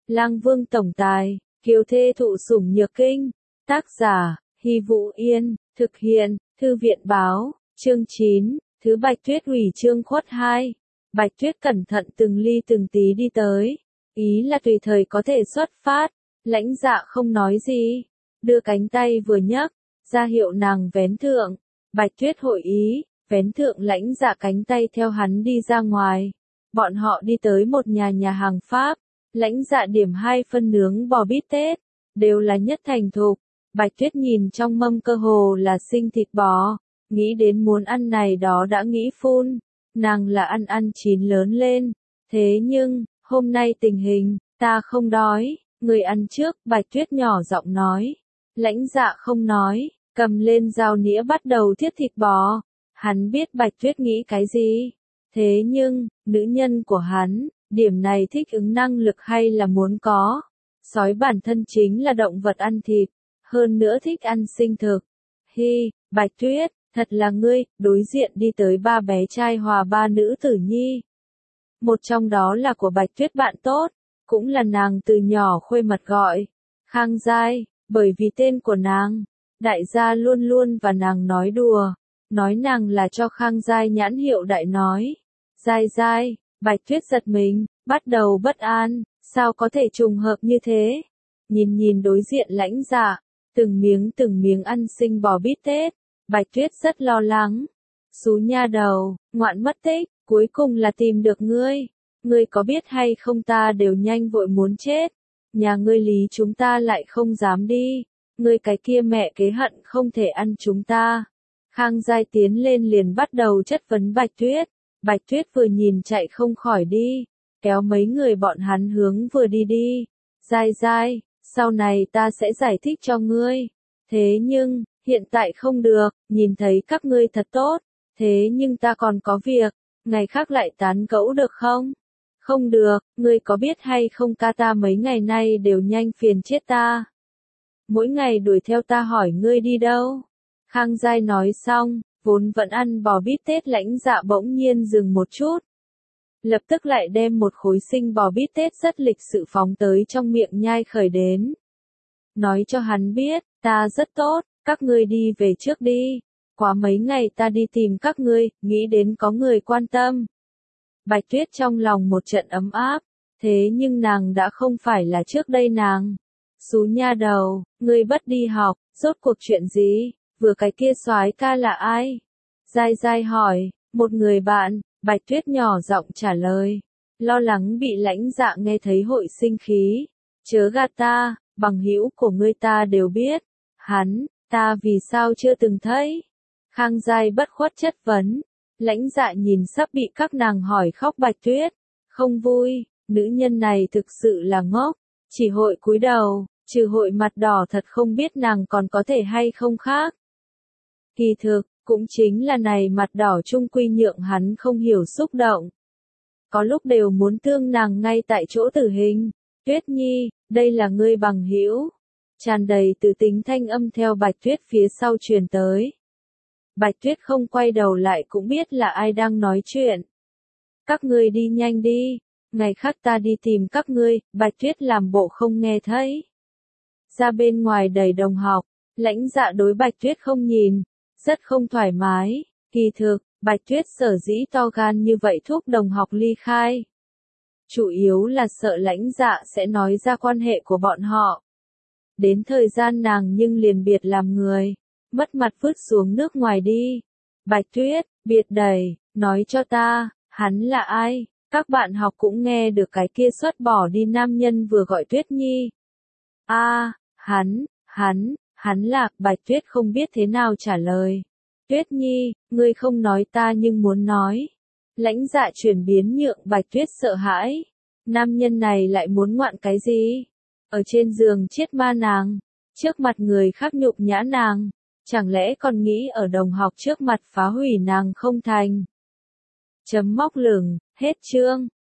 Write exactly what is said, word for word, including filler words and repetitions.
Lang Vương tổng tài, kiều thê thụ sủng nhược kinh. Tác giả, Hy Vũ Yên, thực hiện, Thư viện báo, chương chín, thứ Bạch Tuyết ủy chương khuất hai. Bạch Tuyết cẩn thận từng ly từng tí đi tới, ý là tùy thời có thể xuất phát. Lãnh Dạ không nói gì, đưa cánh tay vừa nhấc, ra hiệu nàng vén thượng. Bạch Tuyết hội ý, vén thượng Lãnh Dạ cánh tay theo hắn đi ra ngoài. Bọn họ đi tới một nhà nhà hàng Pháp, Lãnh Dạ điểm hai phân nướng bò bít tết, đều là nhất thành thục. Bạch Tuyết nhìn trong mâm cơ hồ là sinh thịt bò, nghĩ đến muốn ăn này đó đã nghĩ phun. Nàng là ăn ăn chín lớn lên, thế nhưng, hôm nay tình hình, ta không đói, người ăn trước, Bạch Tuyết nhỏ giọng nói. Lãnh Dạ không nói, cầm lên dao nĩa bắt đầu thiết thịt bò. Hắn biết Bạch Tuyết nghĩ cái gì, thế nhưng, nữ nhân của hắn, điểm này thích ứng năng lực hay là muốn có. Sói bản thân chính là động vật ăn thịt, hơn nữa thích ăn sinh thực. Hi, Bạch Tuyết, thật là ngươi. Đối diện đi tới ba bé trai hòa ba nữ tử nhi. Một trong đó là của Bạch Tuyết bạn tốt, cũng là nàng từ nhỏ khuê mật gọi. Khang Giai, bởi vì tên của nàng, đại gia luôn luôn và nàng nói đùa, nói nàng là cho Khang Giai nhãn hiệu đại nói. Giai Giai, Bạch Tuyết giật mình, bắt đầu bất an, sao có thể trùng hợp như thế? Nhìn nhìn đối diện Lãnh Dạ, từng miếng từng miếng ăn sinh bò bít tết, Bạch Tuyết rất lo lắng. Xú nha đầu, ngoạn mất tích, cuối cùng là tìm được ngươi. Ngươi có biết hay không ta đều nhanh vội muốn chết. Nhà ngươi lý chúng ta lại không dám đi. Ngươi cái kia mẹ kế hận không thể ăn chúng ta. Khang Giai tiến lên liền bắt đầu chất vấn Bạch Tuyết. Bạch Tuyết vừa nhìn chạy không khỏi đi, kéo mấy người bọn hắn hướng vừa đi đi. Giai Giai, sau này ta sẽ giải thích cho ngươi. Thế nhưng, hiện tại không được, nhìn thấy các ngươi thật tốt. Thế nhưng ta còn có việc, ngày khác lại tán gẫu được không? Không được, ngươi có biết hay không ca ta mấy ngày nay đều nhanh phiền chết ta. Mỗi ngày đuổi theo ta hỏi ngươi đi đâu. Khang Giai nói xong, vốn vẫn ăn bò bít tết Lãnh Dạ bỗng nhiên dừng một chút. Lập tức lại đem một khối sinh bò bít tết rất lịch sự phóng tới trong miệng nhai khởi đến. Nói cho hắn biết, ta rất tốt, các ngươi đi về trước đi. Quá mấy ngày ta đi tìm các ngươi, nghĩ đến có người quan tâm. Bạch Tuyết trong lòng một trận ấm áp, thế nhưng nàng đã không phải là trước đây nàng. Xú nha đầu, ngươi bất đi học, rốt cuộc chuyện gì, vừa cái kia soái ca là ai? Giai Giai hỏi, một người bạn. Bạch Tuyết nhỏ giọng trả lời, lo lắng bị Lãnh Dạ nghe thấy hội sinh khí. Chớ gạt ta, bằng hữu của ngươi ta đều biết. Hắn, ta vì sao chưa từng thấy? Khang Giai bất khuất chất vấn. Lãnh Dạ nhìn sắp bị các nàng hỏi khóc Bạch Tuyết, không vui. Nữ nhân này thực sự là ngốc, chỉ hội cúi đầu, trừ hội mặt đỏ thật không biết nàng còn có thể hay không khác. Kỳ thực, cũng chính là này mặt đỏ trung quy nhượng hắn không hiểu xúc động. Có lúc đều muốn thương nàng ngay tại chỗ tử hình. Tuyết Nhi, đây là ngươi bằng hữu. Tràn đầy từ tính thanh âm theo Bạch Tuyết phía sau truyền tới. Bạch Tuyết không quay đầu lại cũng biết là ai đang nói chuyện. Các ngươi đi nhanh đi, ngày khác ta đi tìm các ngươi. Bạch Tuyết làm bộ không nghe thấy. Ra bên ngoài đầy đồng học, Lãnh Dạ đối Bạch Tuyết không nhìn. Rất không thoải mái, kỳ thực, Bạch Tuyết sở dĩ to gan như vậy thúc đồng học ly khai. Chủ yếu là sợ Lãnh Dạ sẽ nói ra quan hệ của bọn họ. Đến thời gian nàng nhưng liền biệt làm người, mất mặt vứt xuống nước ngoài đi. Bạch Tuyết, biệt đẩy, nói cho ta, hắn là ai? Các bạn học cũng nghe được cái kia xuất bỏ đi nam nhân vừa gọi Tuyết Nhi. A, à, hắn, hắn. Hắn là, Bạch Tuyết không biết thế nào trả lời. Tuyết Nhi, ngươi không nói ta nhưng muốn nói. Lãnh Dạ chuyển biến nhượng Bạch Tuyết sợ hãi. Nam nhân này lại muốn ngoạn cái gì? Ở trên giường chết ma nàng, trước mặt người khác nhục nhã nàng, chẳng lẽ còn nghĩ ở đồng học trước mặt phá hủy nàng không thành? Chấm móc lửng, hết chương.